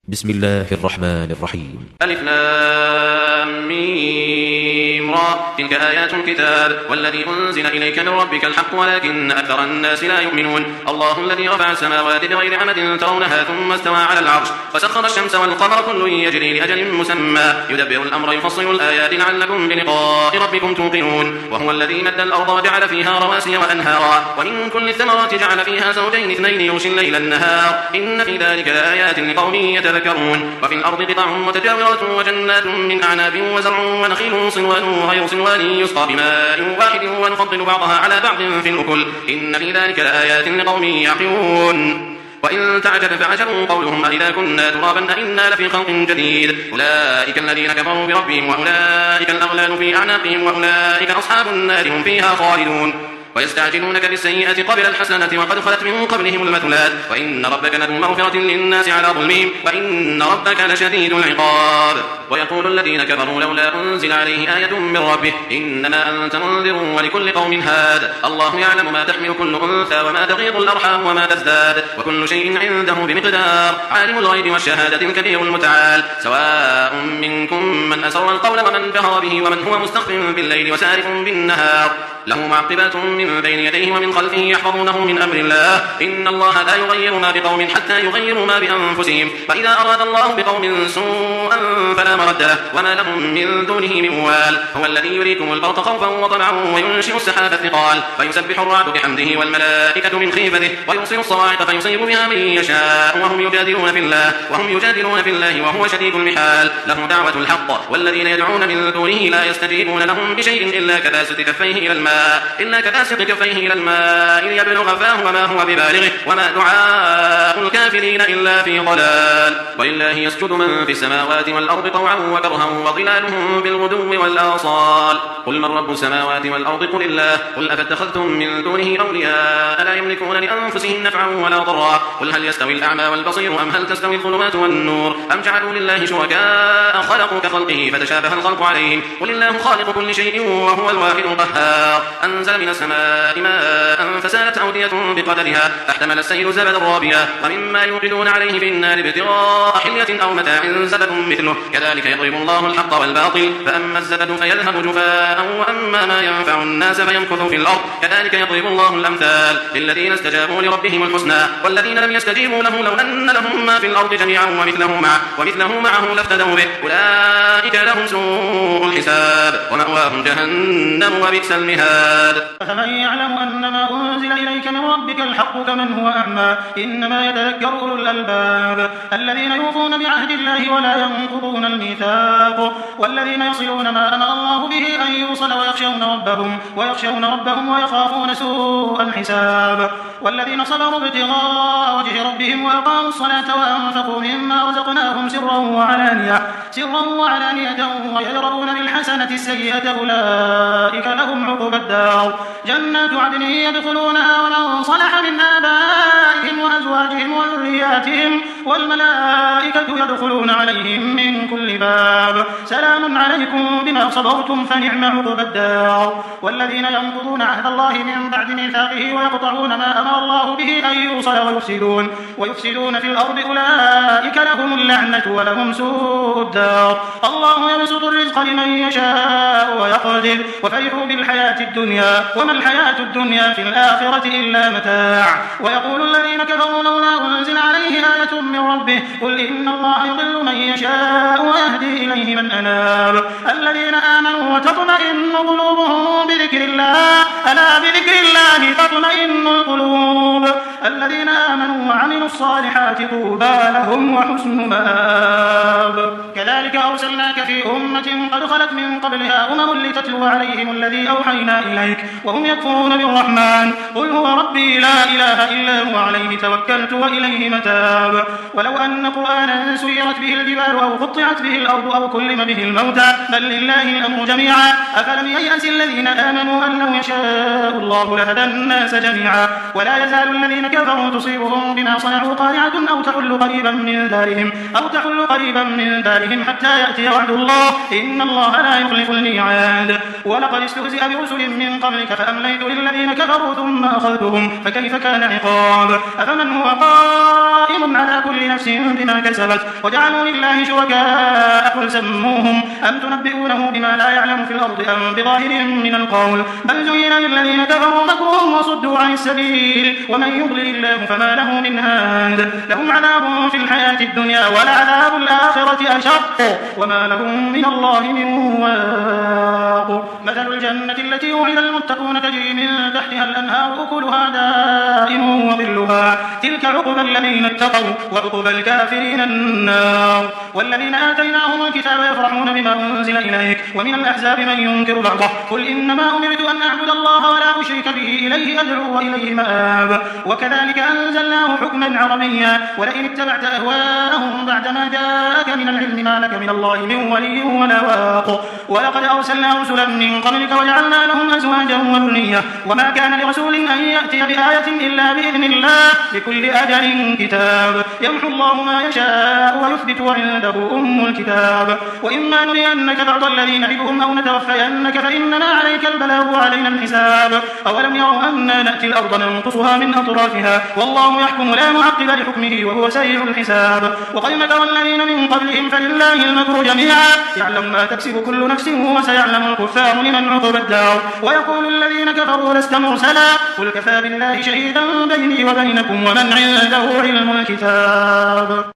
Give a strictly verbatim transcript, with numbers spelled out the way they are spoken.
بسم الله الرحمن الرحيم. ألف لام ميم را تلك آيات الكتاب والذي أنزل إليك من ربك الحق ولكن أكثر الناس لا يؤمنون. الله الذي رفع السماوات بغير عمد ترونها ثم استوى على العرش وسخر الشمس والقمر كل يجري لأجل مسمى يدبر الأمر يفصل الآيات لعلكم بلقاء ربكم توقنون. وهو الذي مد الأرض وجعل فيها رواسي وأنهارا ومن كل الثمرات جعل فيها زوجين اثنين يغشي الليل النهار إن في ذلك لآيات لقوم يتذكرون. وفي الأرض قطع متجاورات وجنات من أعناب وزرع ونخيل صنوان وغير صنوان يسقى بماء واحد ونفضل بعضها على بعض في الأكل إن في ذلك لآيات لقوم يعقلون. وإن تعجب فعجب قولهم أإذا كنا ترابا أإنا لفي خلق جديد أولئك الذين كفروا بربهم وأولئك الأغلال في أعناقهم وأولئك أصحاب النار هم فيها خالدون. ويستعجلونك بالسيئة قبل الحسنة وقد خلت من قبلهم المثلات وإن ربك لذو مغفرة للناس على ظلمهم وإن ربك لشديد العقاب. ويقول الذين كفروا لولا أنزل عليه آية من ربه إنما أنت منذر ولكل قوم هاد الله يعلم ما تحمل كل أنثى وما تغيض الأرحام وما تزداد وكل شيء عنده بمقدار عالم الغيب والشهادة الكبير المتعال سواء منكم من أسر القول ومن جهر به ومن هو مستخف بالليل وسارف بالنهار له معقبات من بين يديه ومن خلفه يحفظونه من أمر الله إن الله لا يغير ما بقوم حتى يغيروا ما بأنفسهم وإذا أراد الله بقوم سوءا فلا مرد له وما لهم من دونه من وال هو الذي يريكم البرق خوفا وطمعا وينشئ السحاب الثقال ويسبح الرعد بحمده والملائكة من خيفته ويرسل الصواعق فيصيب بها من يشاء وهم يجادلون في الله وهم يجادلون في الله وهو شديد المحال له دعوة الحق والذين يدعون من دونه لا يستجيبون لهم بشيء إلا كباسط كفيه إلى الماء إلا كباسط كفيه إلى الماء ليبلغ فاه وما هو ببالغه وما دعاء الكافرين إلا في ضلال. ولله يسجد من في السماوات والأرض طوعا وكرها وظلالهم بالغدو والآصال قل من رب السماوات والأرض قل الله قل أفاتخذتم من دونه أولياء لا يملكون لأنفسهم نفعا ولا ضرا قل هل يستوي الأعمى والبصير أم هل تستوي الظلمات والنور أم جعلوا لله شركاء خلقوا كخلقه فتشابه الخلق عليهم قل الله خالق كل شيء وهو الواحد القهار أنزل من السماء ماء فسالت أودية بقدرها فاحتمل السيل زبدا رابيا ومما يوقدون عليه في النار ابتغاء حلية أو متاع زبد مثله كذلك يضرب الله الحق والباطل فأما الزبد فيذهب جفاء وأما ما ينفع الناس فيمكث في الأرض كذلك يضرب الله الأمثال للذين استجابوا لربهم الحسنى والذين لم يستجيبوا له لو أن لهم ما في الأرض جميعا ومثله معه, ومثله معه لافتدوا به أولئك لهم سوء الحساب ومأواهم جهنم وبئس المهاد. فمن يعلم أن ما أنزل إليك من ربك الحق كمن هو أعمى إنما يتذكر أولو الألباب الذين يوفون بعهد الله ولا ينقضون الميثاق والذين يصلون ما أمر الله به أن يوصل ويخشون ربهم ويخشون ربهم ويخافون سوء الحساب والذين صبروا ابتغاء وجه ربهم وأقاموا الصلاة وأنفقوا مما رزقناهم سرا وعلانية سرا وعلانية ويدرؤون بالحسنة السيئة أولئك لهم عقبى الدار جنات عدن يدخلونها ومن صلح من آبائهم وأزواجهم وذرياتهم والملائكة يدخلون عليهم من كل باب سلام عليكم بما صبرتم فنعم عقبى الدار. والذين ينقضون عهد الله من بعد ميثاقه ويقطعون ما أمر الله به أن يوصل ويفسدون ويفسدون في الأرض أولئك لهم اللعنة ولهم سوء الدار. الله يبسط الرزق لمن يشاء ويقدر وفرحوا بالحياة الدنيا وما الحياة الدنيا في الآخرة إلا متاع. ويقول الذين كفروا لولا أنزل عليه آية من ربه قل إن الله يضل من يشاء ويهدي إليه من أناب الذين آمنوا وتطمئن قلوبهم بذكر الله ألا بذكر الله تطمئن القلوب الذين آمنوا وعملوا الصالحات طوبى لهم وحسن مآب. كذلك أرسلناك في أمة قد خلت من قبلها أمم لتتلو عليهم الذي أوحينا إليك وهم يكفرون بالرحمن قل هو ربي لا إله إلا هو عليه توكلت وإليه متاب. ولو أن قرآنا سيرت به الجبال أو قطعت به الأرض أو كلم به الموتى بل لله الأمر جميعا أفلم ييأس الذين آمنوا أن لو يشاء الله لهدى الناس جميعا. ولا يزال الذين كفروا تصيبهم بما صنعوا قارعة أو تحل قريبا من دارهم أو تحل قريبا من دارهم حتى يأتي وعد الله إن الله لا يخلف الميعاد. ولقد استهزئ برسل من قبلك فأمليت للذين كفروا ثم أخذتهم فكيف كان عقاب. أفمن هو قائم على كل نفس بما كسبت وجعلوا لله شركاء قل سموهم أم تنبئونه بما لا يعلم في الأرض أم بظاهر من القول بل زين للذين كفروا مكرهم وصدوا عن السبيل ومن يضلل الله فما له من هاد. لهم عذاب في الحياة الدنيا ولعذاب الآخرة أشق وما لهم من الله من واق. مثل الجنة التي وعد المتقون تجري من تحتها الأنهار أكلها دائم وظلها تلك عقبى الذين اتقوا وعقبى الكافرين النار. والذين آتيناهم الكتاب يفرحون بما أنزل إليك ومن الأحزاب من ينكر بعضه قل إنما أمرت أن أعبد الله ولا أشرك به إليه أدعو وإليه مآب. وكذلك أنزلناه حكما عربيا ولئن اتبعت أهواءهم بعدما جاءك من العلم ما لك من الله من ولي ولا واق. ولقد أرسلنا رسلا من قبلك وجعلنا لهم أزواجا وذرية وما كان لرسول أن يأتي بآية إلا بإذن الله لكل أجل كتاب يمحو الله ما يشاء ويثبت وعنده أم الكتاب. وإما نرينك بعض الذين نعدهم أو نتوفينك فإنما عليك البلاغ وعلينا الحساب. أولم يروا أنا نأتي الأرض ننقصها من أطرافها والله يحكم لا معقب لحكمه وهو سريع الحساب. وقد مكر الذين من قبلهم فلله المكر جميعا يعلم ما تكسب كل نفس وسيعلم الكفار لمن عقب الدار. ويقول الذين كفروا لست مرسلا قل كفى بالله شهيدا بيني وبينكم ومن عنده علم الكتاب.